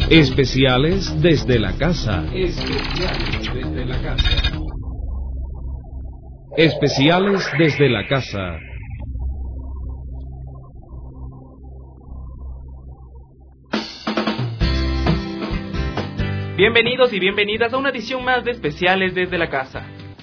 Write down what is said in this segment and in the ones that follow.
Especiales desde la casa. Especiales desde la casa. Especiales desde la casa. Bienvenidos y bienvenidas a una edición más de Especiales desde la casa.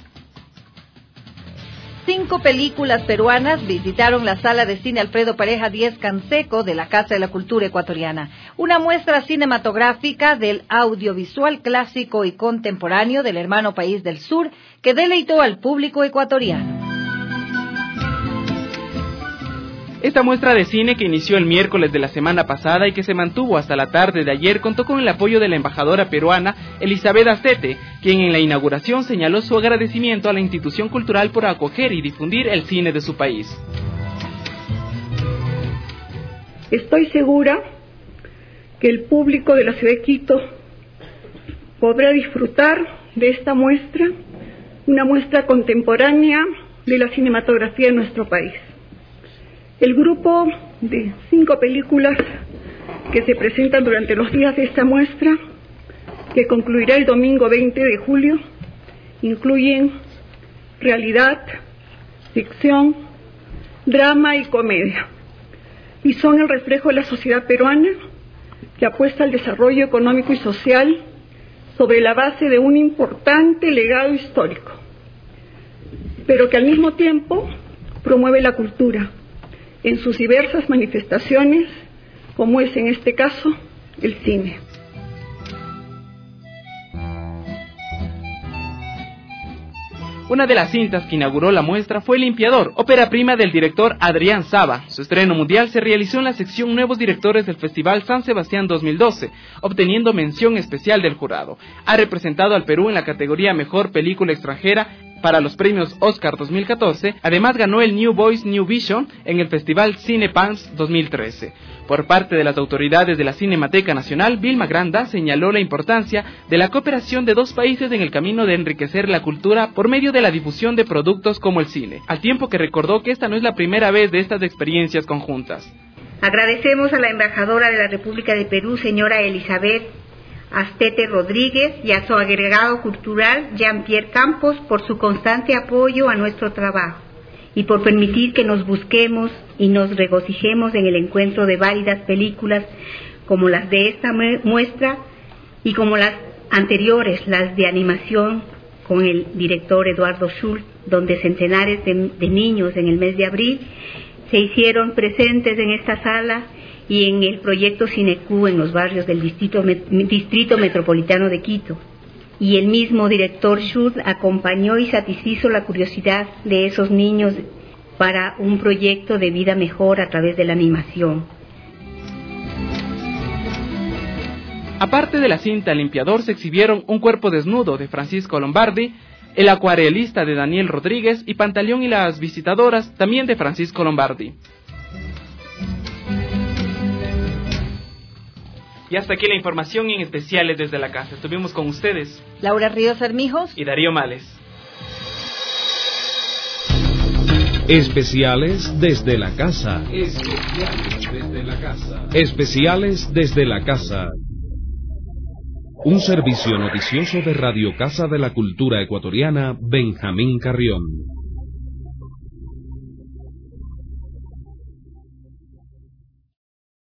5 películas peruanas visitaron la sala de cine Alfredo Pareja Díez Canseco de la Casa de la Cultura Ecuatoriana, una muestra cinematográfica del audiovisual clásico y contemporáneo del hermano país del sur que deleitó al público ecuatoriano. Esta muestra de cine, que inició el miércoles de la semana pasada y que se mantuvo hasta la tarde de ayer, contó con el apoyo de la embajadora peruana Elizabeth Astete, quien en la inauguración señaló su agradecimiento a la institución cultural por acoger y difundir el cine de su país. Estoy segura que el público de la ciudad de Quito podrá disfrutar de esta muestra, una muestra contemporánea de la cinematografía de nuestro país. El grupo de 5 películas que se presentan durante los días de esta muestra, que concluirá el domingo 20 de julio, incluyen realidad, ficción, drama y comedia, y son el reflejo de la sociedad peruana que apuesta al desarrollo económico y social sobre la base de un importante legado histórico, pero que al mismo tiempo promueve la cultura en sus diversas manifestaciones, como es en este caso el cine. Una de las cintas que inauguró la muestra fue El Limpiador, ópera prima del director Adrián Saba. Su estreno mundial se realizó en la sección Nuevos Directores del Festival San Sebastián 2012, obteniendo mención especial del jurado. Ha representado al Perú en la categoría Mejor Película Extranjera para los premios Oscar 2014, además ganó el New Voice New Vision en el Festival Cine Palms 2013. Por parte de las autoridades de la Cinemateca Nacional, Vilma Granda señaló la importancia de la cooperación de 2 países en el camino de enriquecer la cultura por medio de la difusión de productos como el cine, al tiempo que recordó que esta no es la primera vez de estas experiencias conjuntas. Agradecemos a la embajadora de la República de Perú, señora Elizabeth Astete Rodríguez, y a su agregado cultural, Jean-Pierre Campos, por su constante apoyo a nuestro trabajo y por permitir que nos busquemos y nos regocijemos en el encuentro de válidas películas como las de esta muestra y como las anteriores, las de animación con el director Eduardo Schultz, donde centenares de niños en el mes de abril se hicieron presentes en esta sala, y en el proyecto Cinecu en los barrios del Distrito Metropolitano de Quito. Y el mismo director Schultz acompañó y satisfizo la curiosidad de esos niños para un proyecto de vida mejor a través de la animación. Aparte de la cinta El Limpiador, se exhibieron Un cuerpo desnudo de Francisco Lombardi, El acuarelista de Daniel Rodríguez y Pantaleón y las visitadoras, también de Francisco Lombardi. Y hasta aquí la información en Especiales desde la casa. Estuvimos con ustedes Laura Ríos Armijos y Darío Males. Especiales desde la casa. Especiales desde la casa. Especiales desde la casa. Un servicio noticioso de Radio Casa de la Cultura Ecuatoriana, Benjamín Carrión.